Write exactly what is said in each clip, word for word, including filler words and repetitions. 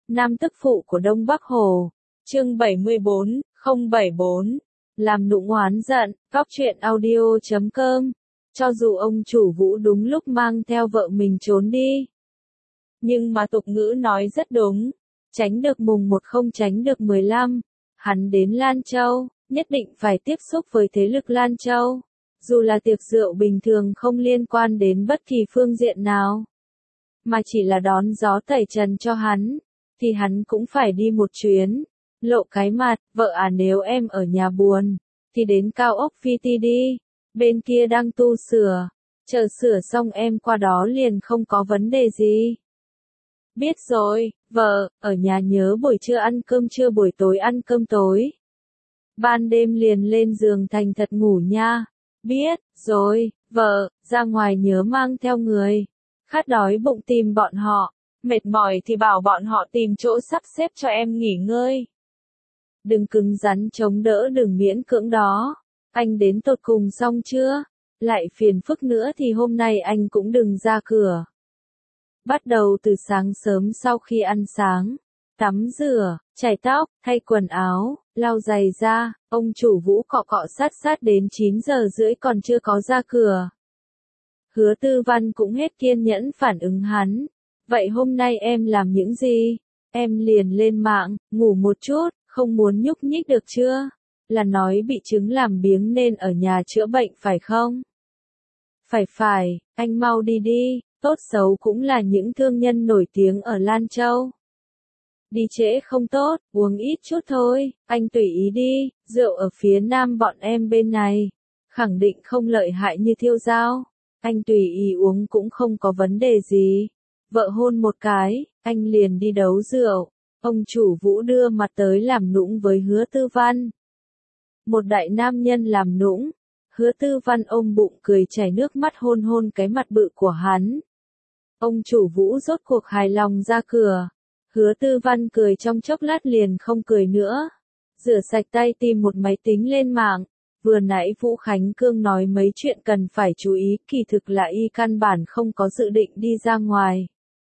Nam tức phụ của Đông Bắc Hồ. Chương bảy mươi bốn, không bảy bốn. Làm nũng oán giận, góc truyện audio chấm com. Cho dù ông chủ Vũ đúng lúc mang theo vợ mình trốn đi. Nhưng mà tục ngữ nói rất đúng. Tránh được mùng một không tránh được mười lăm. Hắn đến Lan Châu, nhất định phải tiếp xúc với thế lực Lan Châu. Dù là tiệc rượu bình thường không liên quan đến bất kỳ phương diện nào. Mà chỉ là đón gió tẩy trần cho hắn. Thì hắn cũng phải đi một chuyến. Lộ cái mặt, vợ à nếu em ở nhà buồn. Thì đến cao ốc pê tê đi. Bên kia đang tu sửa. Chờ sửa xong em qua đó liền không có vấn đề gì. Biết rồi, vợ, ở nhà nhớ buổi trưa ăn cơm trưa buổi tối ăn cơm tối. Ban đêm liền lên giường thành thật ngủ nha. Biết, rồi, vợ, ra ngoài nhớ mang theo người. Khát đói bụng tìm bọn họ. Mệt mỏi thì bảo bọn họ tìm chỗ sắp xếp cho em nghỉ ngơi. Đừng cứng rắn chống đỡ đừng miễn cưỡng đó. Anh đến tột cùng xong chưa? Lại phiền phức nữa thì hôm nay anh cũng đừng ra cửa. Bắt đầu từ sáng sớm sau khi ăn sáng. Tắm rửa, chải tóc, thay quần áo, lau giày ra. Ông chủ Vũ cọ cọ sát sát đến chín giờ rưỡi còn chưa có ra cửa. Hứa Tư Văn cũng hết kiên nhẫn phản ứng hắn. Vậy hôm nay em làm những gì? Em liền lên mạng, ngủ một chút, không muốn nhúc nhích được chưa? Là nói bị chứng làm biếng nên ở nhà chữa bệnh phải không? Phải phải, anh mau đi đi, tốt xấu cũng là những thương nhân nổi tiếng ở Lan Châu. Đi trễ không tốt, uống ít chút thôi, anh tùy ý đi, rượu ở phía nam bọn em bên này. Khẳng định không lợi hại như Thiêu Giao. Anh tùy ý uống cũng không có vấn đề gì. Vợ hôn một cái, anh liền đi đấu rượu. Ông chủ Vũ đưa mặt tới làm nũng với Hứa Tư Văn. Một đại nam nhân làm nũng. Hứa Tư Văn ôm bụng cười chảy nước mắt hôn hôn cái mặt bự của hắn. Ông chủ Vũ rốt cuộc hài lòng ra cửa. Hứa Tư Văn cười trong chốc lát liền không cười nữa. Rửa sạch tay tìm một máy tính lên mạng. Vừa nãy Vũ Khánh Cương nói mấy chuyện cần phải chú ý, kỳ thực là y căn bản không có dự định đi ra ngoài.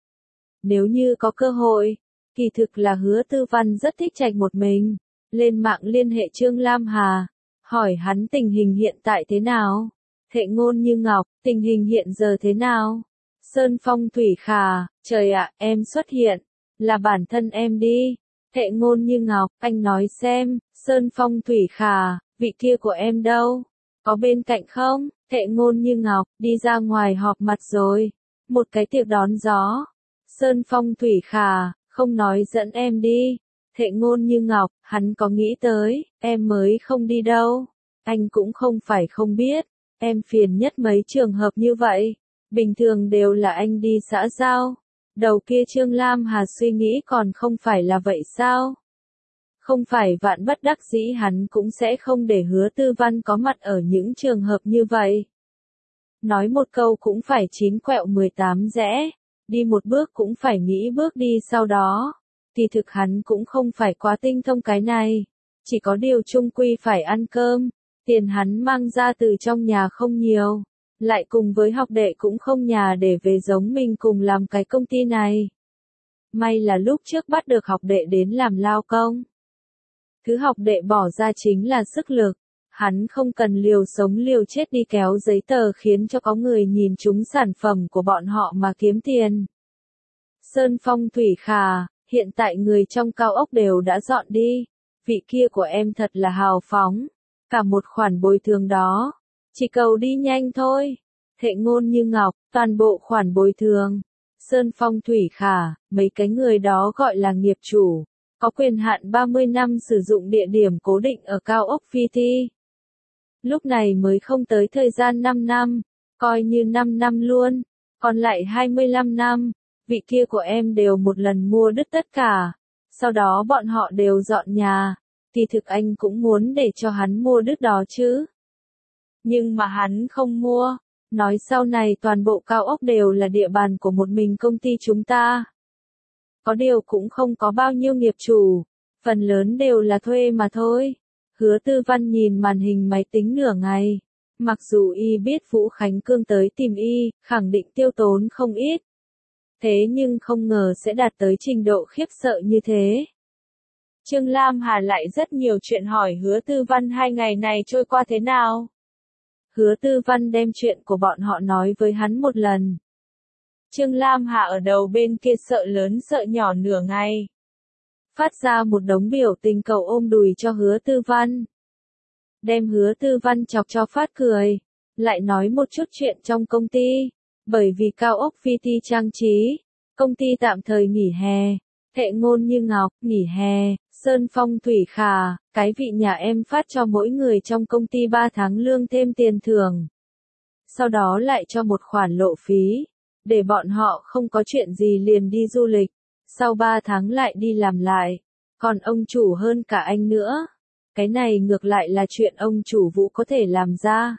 Nếu như có cơ hội, kỳ thực là Hứa Tư Văn rất thích trạch một mình. Lên mạng liên hệ Trương Lam Hà, hỏi hắn tình hình hiện tại thế nào. Thệ Ngôn Như Ngọc, tình hình hiện giờ thế nào? Sơn Phong Thủy Khả, trời ạ, em xuất hiện, là bản thân em đi. Thệ Ngôn Như Ngọc, anh nói xem, Sơn Phong Thủy Khả, vị kia của em đâu? Có bên cạnh không? Thệ Ngôn Như Ngọc, đi ra ngoài họp mặt rồi. Một cái tiệc đón gió. Sơn Phong Thủy Khả, không nói dẫn em đi. Thệ Ngôn Như Ngọc, hắn có nghĩ tới, em mới không đi đâu. Anh cũng không phải không biết, em phiền nhất mấy trường hợp như vậy. Bình thường đều là anh đi xã giao. Đầu kia Trương Lam Hà suy nghĩ còn không phải là vậy sao? Không phải vạn bất đắc dĩ hắn cũng sẽ không để Hứa Tư Văn có mặt ở những trường hợp như vậy. Nói một câu cũng phải chín quẹo mười tám rẽ. Đi một bước cũng phải nghĩ bước đi sau đó. Thì thực hắn cũng không phải quá tinh thông cái này. Chỉ có điều chung quy phải ăn cơm. Tiền hắn mang ra từ trong nhà không nhiều. Lại cùng với học đệ cũng không nhà để về giống mình cùng làm cái công ty này. May là lúc trước bắt được học đệ đến làm lao công. Thứ học đệ bỏ ra chính là sức lực. Hắn không cần liều sống liều chết đi kéo giấy tờ khiến cho có người nhìn trúng sản phẩm của bọn họ mà kiếm tiền. Sơn Phong Thủy Khả, hiện tại người trong cao ốc đều đã dọn đi. Vị kia của em thật là hào phóng. Cả một khoản bồi thường đó. Chỉ cầu đi nhanh thôi. Thệ Ngôn Như Ngọc, toàn bộ khoản bồi thường. Sơn Phong Thủy Khả, mấy cái người đó gọi là nghiệp chủ. Có quyền hạn ba mươi năm sử dụng địa điểm cố định ở cao ốc pê tê. Lúc này mới không tới thời gian năm năm. Coi như năm năm luôn. Còn lại hai mươi lăm năm. Vị kia của em đều một lần mua đứt tất cả. Sau đó bọn họ đều dọn nhà. Thì thực anh cũng muốn để cho hắn mua đứt đó chứ. Nhưng mà hắn không mua. Nói sau này toàn bộ cao ốc đều là địa bàn của một mình công ty chúng ta. Có điều cũng không có bao nhiêu nghiệp chủ. Phần lớn đều là thuê mà thôi. Hứa Tư Văn nhìn màn hình máy tính nửa ngày. Mặc dù y biết Vũ Khánh Cương tới tìm y, khẳng định tiêu tốn không ít. Thế nhưng không ngờ sẽ đạt tới trình độ khiếp sợ như thế. Trương Lam Hà lại rất nhiều chuyện hỏi Hứa Tư Văn hai ngày này trôi qua thế nào. Hứa Tư Văn đem chuyện của bọn họ nói với hắn một lần. Trương Lam Hà ở đầu bên kia sợ lớn sợ nhỏ nửa ngày. Phát ra một đống biểu tình cầu ôm đùi cho Hứa Tư Văn. Đem Hứa Tư Văn chọc cho phát cười. Lại nói một chút chuyện trong công ty. Bởi vì cao ốc vê tê trang trí, công ty tạm thời nghỉ hè. Hệ Ngôn Như Ngọc, nghỉ hè. Sơn Phong Thủy Khả, cái vị nhà em phát cho mỗi người trong công ty ba tháng lương thêm tiền thưởng. Sau đó lại cho một khoản lộ phí, để bọn họ không có chuyện gì liền đi du lịch, sau ba tháng lại đi làm lại. Còn ông chủ hơn cả anh nữa. Cái này ngược lại là chuyện ông chủ Vũ có thể làm ra.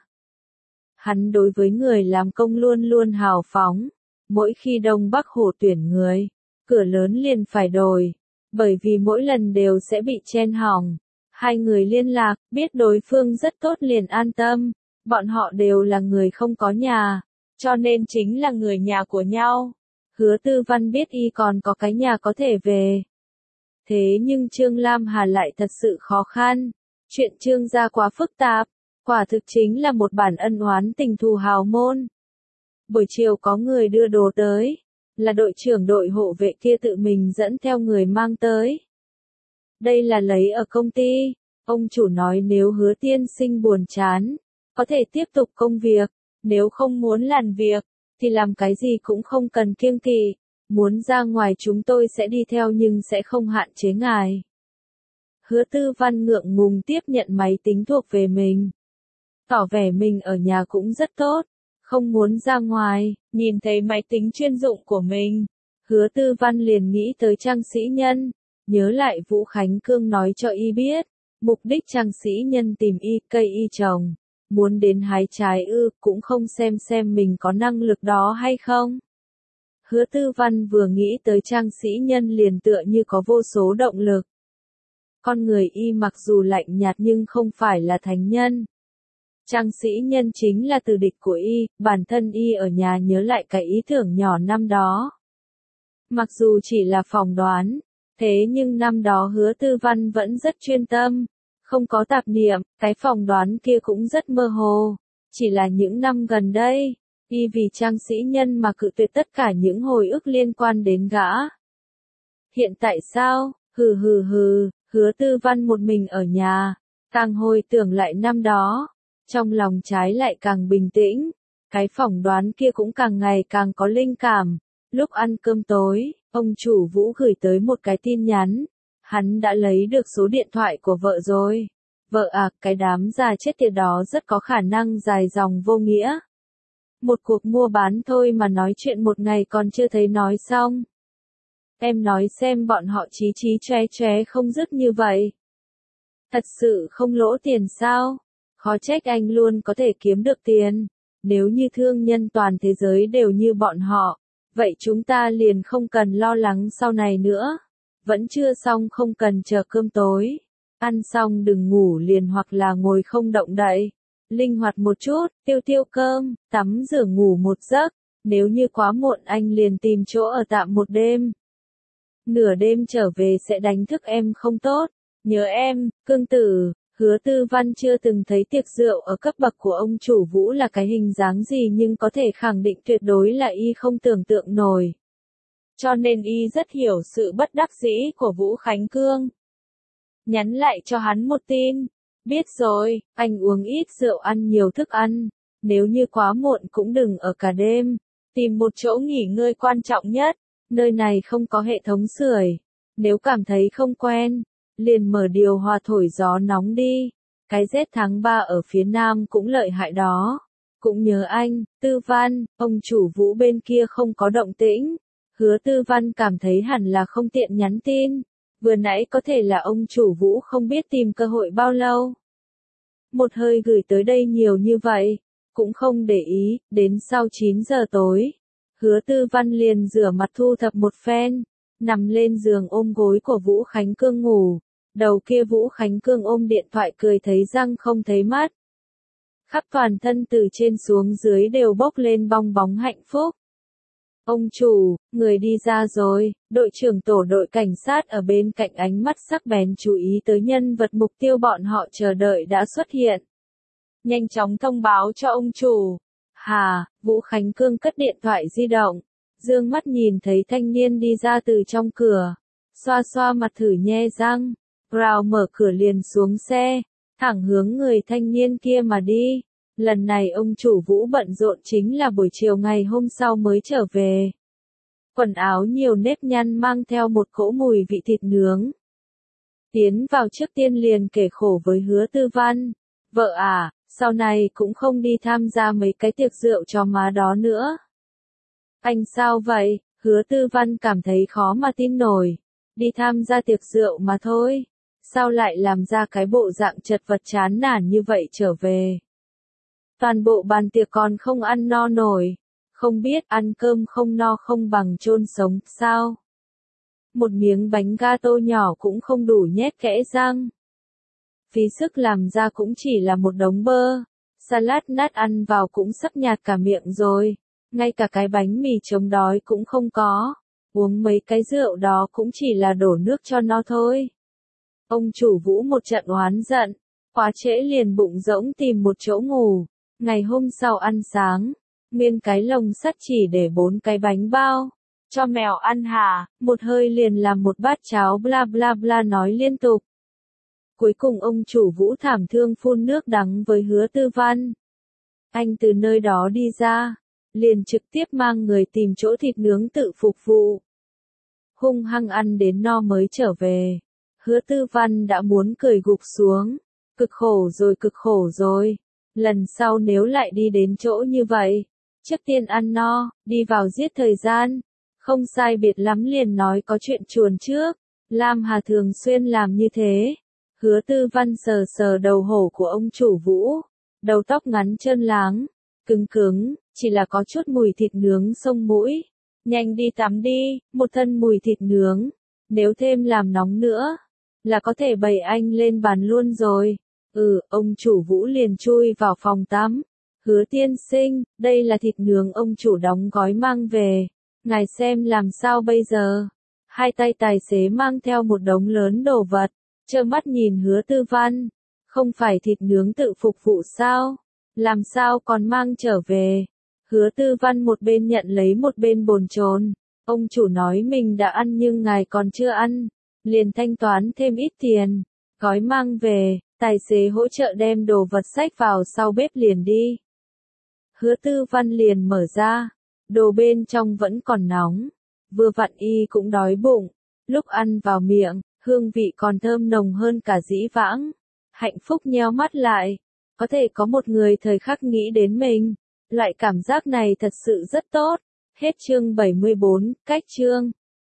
Hắn đối với người làm công luôn luôn hào phóng. Mỗi khi Đông Bắc Hồ tuyển người, cửa lớn liền phải đổi. Bởi vì mỗi lần đều sẽ bị chen hỏng. Hai người liên lạc, biết đối phương rất tốt liền an tâm. Bọn họ đều là người không có nhà, cho nên chính là người nhà của nhau. Hứa Tư Văn biết y còn có cái nhà có thể về. Thế nhưng Trương Lam Hà lại thật sự khó khăn. Chuyện Trương gia quá phức tạp, quả thực chính là một bản ân oán tình thù hào môn. Buổi chiều có người đưa đồ tới. Là đội trưởng đội hộ vệ kia tự mình dẫn theo người mang tới. Đây là lấy ở công ty. Ông chủ nói nếu Hứa tiên sinh buồn chán, có thể tiếp tục công việc. Nếu không muốn làm việc, thì làm cái gì cũng không cần kiêng kỵ. Muốn ra ngoài chúng tôi sẽ đi theo nhưng sẽ không hạn chế ngài. Hứa Tư Văn ngượng ngùng tiếp nhận máy tính thuộc về mình. Tỏ vẻ mình ở nhà cũng rất tốt. Không muốn ra ngoài, nhìn thấy máy tính chuyên dụng của mình. Hứa Tư Văn liền nghĩ tới Trang Sĩ Nhân. Nhớ lại Vũ Khánh Cương nói cho y biết. Mục đích Trang Sĩ Nhân tìm y cây y trồng. Muốn đến hái trái ư, cũng không xem xem mình có năng lực đó hay không. Hứa Tư Văn vừa nghĩ tới Trang Sĩ Nhân liền tựa như có vô số động lực. Con người y mặc dù lạnh nhạt nhưng không phải là thánh nhân. Trang Sĩ Nhân chính là từ địch của y, bản thân y ở nhà nhớ lại cái ý tưởng nhỏ năm đó. Mặc dù chỉ là phỏng đoán, thế nhưng năm đó Hứa Tư Văn vẫn rất chuyên tâm, không có tạp niệm, cái phỏng đoán kia cũng rất mơ hồ. Chỉ là những năm gần đây, y vì Trang Sĩ Nhân mà cự tuyệt tất cả những hồi ức liên quan đến gã. Hiện tại sao? Hừ hừ hừ, Hứa Tư Văn một mình ở nhà, càng hồi tưởng lại năm đó. Trong lòng trái lại càng bình tĩnh, cái phỏng đoán kia cũng càng ngày càng có linh cảm. Lúc ăn cơm tối, ông chủ Vũ gửi tới một cái tin nhắn. Hắn đã lấy được số điện thoại của vợ rồi. Vợ à, cái đám già chết tiệt đó rất có khả năng dài dòng vô nghĩa. Một cuộc mua bán thôi mà nói chuyện một ngày còn chưa thấy nói xong. Em nói xem bọn họ chí chí chóe chóe không dứt như vậy. Thật sự không lỗ tiền sao? Khó trách anh luôn có thể kiếm được tiền. Nếu như thương nhân toàn thế giới đều như bọn họ, vậy chúng ta liền không cần lo lắng sau này nữa. Vẫn chưa xong không cần chờ cơm tối. Ăn xong đừng ngủ liền hoặc là ngồi không động đậy. Linh hoạt một chút, tiêu tiêu cơm, tắm rửa ngủ một giấc. Nếu như quá muộn anh liền tìm chỗ ở tạm một đêm. Nửa đêm trở về sẽ đánh thức em không tốt. Nhớ em, cương tử. Hứa Tư Văn chưa từng thấy tiệc rượu ở cấp bậc của ông chủ Vũ là cái hình dáng gì nhưng có thể khẳng định tuyệt đối là y không tưởng tượng nổi. Cho nên y rất hiểu sự bất đắc dĩ của Vũ Khánh Cương. Nhắn lại cho hắn một tin. Biết rồi, anh uống ít rượu ăn nhiều thức ăn. Nếu như quá muộn cũng đừng ở cả đêm. Tìm một chỗ nghỉ ngơi quan trọng nhất. Nơi này không có hệ thống sưởi. Nếu cảm thấy không quen, liền mở điều hòa thổi gió nóng đi. Cái rét tháng ba ở phía Nam cũng lợi hại đó. Cũng nhớ anh, Tư Văn, ông chủ Vũ bên kia không có động tĩnh. Hứa Tư Văn cảm thấy hẳn là không tiện nhắn tin. Vừa nãy có thể là ông chủ Vũ không biết tìm cơ hội bao lâu. Một hơi gửi tới đây nhiều như vậy, cũng không để ý, đến sau chín giờ tối. Hứa Tư Văn liền rửa mặt thu thập một phen, nằm lên giường ôm gối của Vũ Khánh Cương ngủ. Đầu kia Vũ Khánh Cương ôm điện thoại cười thấy răng không thấy mắt. Khắp toàn thân từ trên xuống dưới đều bốc lên bong bóng hạnh phúc. Ông chủ, người đi ra rồi, đội trưởng tổ đội cảnh sát ở bên cạnh ánh mắt sắc bén chú ý tới nhân vật mục tiêu bọn họ chờ đợi đã xuất hiện. Nhanh chóng thông báo cho ông chủ. Hà, Vũ Khánh Cương cất điện thoại di động, dương mắt nhìn thấy thanh niên đi ra từ trong cửa, xoa xoa mặt thử nhe răng, rào mở cửa liền xuống xe, thẳng hướng người thanh niên kia mà đi. Lần này ông chủ Vũ bận rộn chính là buổi chiều ngày hôm sau mới trở về. Quần áo nhiều nếp nhăn mang theo một cỗ mùi vị thịt nướng. Tiến vào trước tiên liền kể khổ với Hứa Tư Văn. Vợ à, sau này cũng không đi tham gia mấy cái tiệc rượu cho má đó nữa. Anh sao vậy? Hứa Tư Văn cảm thấy khó mà tin nổi. Đi tham gia tiệc rượu mà thôi. Sao lại làm ra cái bộ dạng chật vật chán nản như vậy trở về? Toàn bộ bàn tiệc còn không ăn no nổi. Không biết ăn cơm không no không bằng chôn sống, sao? Một miếng bánh gato nhỏ cũng không đủ nhét kẽ răng. Phí sức làm ra cũng chỉ là một đống bơ. Salad nát ăn vào cũng sắp nhạt cả miệng rồi. Ngay cả cái bánh mì chống đói cũng không có. Uống mấy cái rượu đó cũng chỉ là đổ nước cho nó thôi. Ông chủ Vũ một trận oán giận. Quá trễ liền bụng rỗng tìm một chỗ ngủ. Ngày hôm sau ăn sáng, nguyên cái lồng sắt chỉ để bốn cái bánh bao. Cho mèo ăn hả? Một hơi liền làm một bát cháo bla bla bla nói liên tục. Cuối cùng ông chủ Vũ thảm thương phun nước đắng với Hứa Tư Văn. Anh từ nơi đó đi ra, liền trực tiếp mang người tìm chỗ thịt nướng tự phục vụ. Hung hăng ăn đến no mới trở về. Hứa Tư Văn đã muốn cười gục xuống. Cực khổ rồi cực khổ rồi. Lần sau nếu lại đi đến chỗ như vậy, trước tiên ăn no, đi vào giết thời gian. Không sai biệt lắm liền nói có chuyện chuồn trước. Lam Hà thường xuyên làm như thế. Hứa Tư Văn sờ sờ đầu hổ của ông chủ Vũ. Đầu tóc ngắn trơn láng, cứng cứng, chỉ là có chút mùi thịt nướng xông mũi. Nhanh đi tắm đi, một thân mùi thịt nướng. Nếu thêm làm nóng nữa, là có thể bày anh lên bàn luôn rồi. Ừ, ông chủ Vũ liền chui vào phòng tắm. Hứa tiên sinh, đây là thịt nướng ông chủ đóng gói mang về. Ngài xem làm sao bây giờ? Hai tay tài xế mang theo một đống lớn đồ vật, trơ mắt nhìn Hứa Tư Văn. Không phải thịt nướng tự phục vụ sao? Làm sao còn mang trở về? Hứa Tư Văn một bên nhận lấy một bên bồn chồn. Ông chủ nói mình đã ăn nhưng ngài còn chưa ăn. Liền thanh toán thêm ít tiền. Gói mang về, tài xế hỗ trợ đem đồ vật xách vào sau bếp liền đi. Hứa Tư Văn liền mở ra. Đồ bên trong vẫn còn nóng. Vừa vặn y cũng đói bụng. Lúc ăn vào miệng, hương vị còn thơm nồng hơn cả dĩ vãng. Hạnh phúc nheo mắt lại. Có thể có một người thời khắc nghĩ đến mình. Loại cảm giác này thật sự rất tốt. Hết chương bảy mươi bốn, cách chương.